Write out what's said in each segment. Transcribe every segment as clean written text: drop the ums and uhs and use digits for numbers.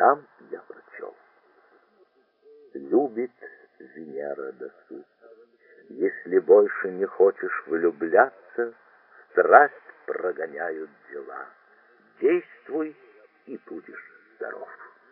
Там я прочел: любит Венера досуг. Если больше не хочешь влюбляться, страсть прогоняют дела. Действуй, и будешь здоров.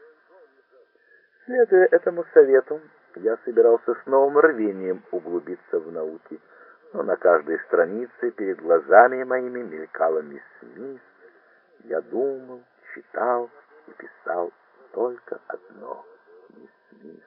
Следуя этому совету, я собирался с новым рвением углубиться в науки, но на каждой странице перед глазами моими мелькала мисс Смит. Я думал, читал и писал только одно — мисс Смит.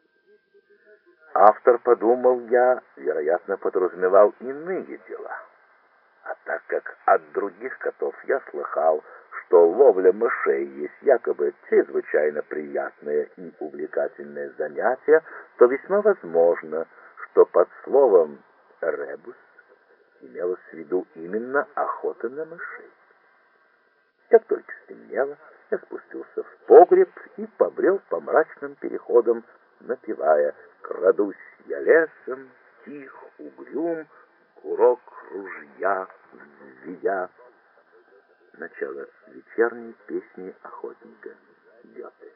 Автор, подумал я, вероятно, подразумевал иные дела. А так как от других котов я слыхал, что ловля мышей есть якобы чрезвычайно приятное и увлекательное занятие, то весьма возможно, что под словом «ребус» имелось в виду именно охота на мышей. Как только стемнело, я спустился в погреб и побрел по мрачным переходам, напевая: «Крадусь я лесом, тих, угрюм, курок ружья взведя». Начало вечерней песни охотника Гёте.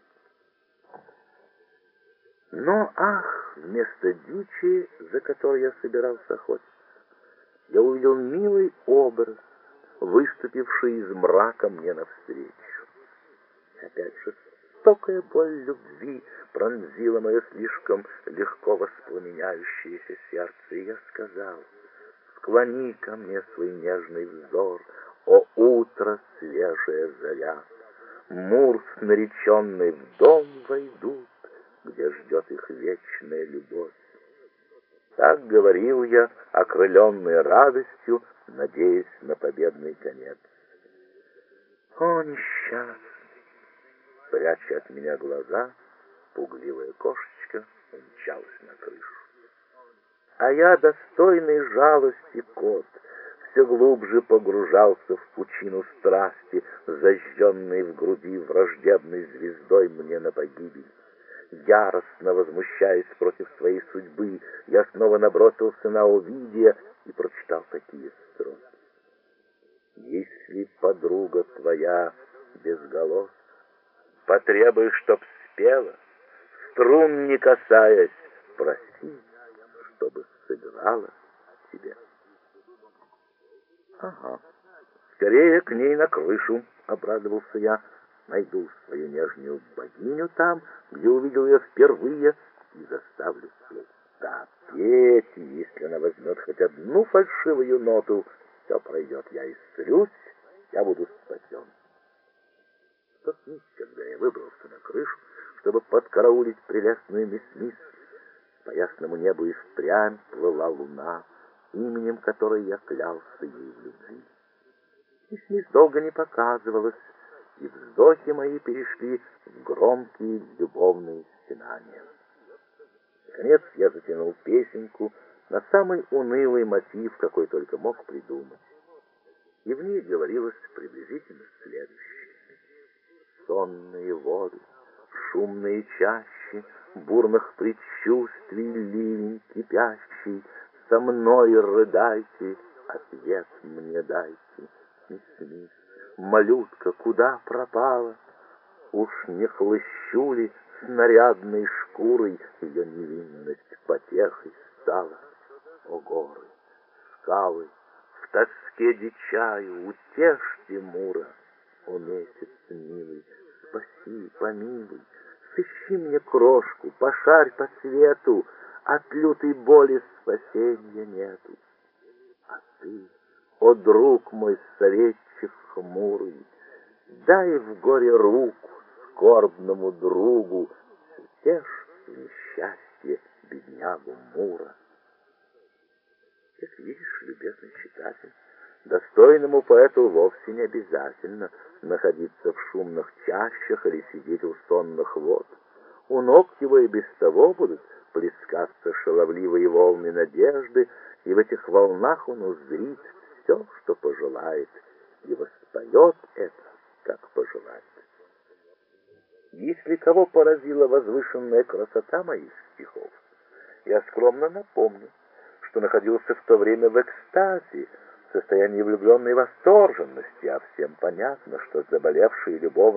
Но, ах, вместо дичи, за которой я собирался охотиться, я увидел милый образ, выступивший из мрака мне навстречу. Опять жестокая боль любви пронзила мое слишком легко воспламеняющееся сердце, и я сказал: «Склони ко мне свой нежный взор, о утро, свежая заря! Мур с нареченной в дом войдут, где ждет их вечная любовь». Так говорил я, окрыленный радостью, надеясь на победный конец. О, несчастный! Пряча от меня глаза, пугливая кошечка умчалась на крышу. А я, достойный жалости кот, все глубже погружался в пучину страсти, зажженной в груди враждебной звездой мне на погибель. Яростно возмущаясь против своей судьбы, я снова набросился на Овидия и прочитал такие строки: «Если подруга твоя безголос, потребуй, чтоб спела, струн не касаясь, проси, чтобы сыграла тебе». Ага, скорее к ней на крышу, обрадовался я. Найду свою нежную богиню там, где увидел ее впервые, и заставлю петь. Да, петь, и если она возьмет хоть одну фальшивую ноту, все пройдет, я исцелюсь, я буду спасен. В тот миг, когда я выбрался на крышу, чтобы подкараулить прелестную мисс Смит, по ясному небу и впрямь плыла луна, именем которой я клялся ей в любви. Мисс Смит долго не показывалась, и вздохи мои перешли в громкие любовные стенания. Наконец я затянул песенку на самый унылый мотив, какой только мог придумать. И в ней говорилось приблизительно следующее: сонные воды, шумные чащи, бурных предчувствий ливень кипящий, со мной рыдайте, ответ мне дайте. Мисс Смит, малютка, куда пропала? Уж не хлыщу ли снарядной шкурой ее невинность потехой стала? О горы, скалы, в тоске дичаю, утешьте Мура. О месяц милый, спаси, помилуй, сыщи мне крошку, пошарь по свету, от лютой боли спасенья нету. А ты, о друг мой, советчик хмурый, дай в горе руку скорбному другу, утешь в несчастье беднягу Мура. Как видишь, любезный читатель, достойному поэту вовсе не обязательно находиться в шумных чащах или сидеть у сонных вод. У ног его и без того будут плескаться шаловливые волны надежды, и в этих волнах он узрит все, что пожелает, и воспоет это, как пожелает. Если кого поразила возвышенная красота моих стихов, я скромно напомню, что находился в то время в экстазе, в состоянии влюбленной восторженности, а всем понятно, что заболевшие любовь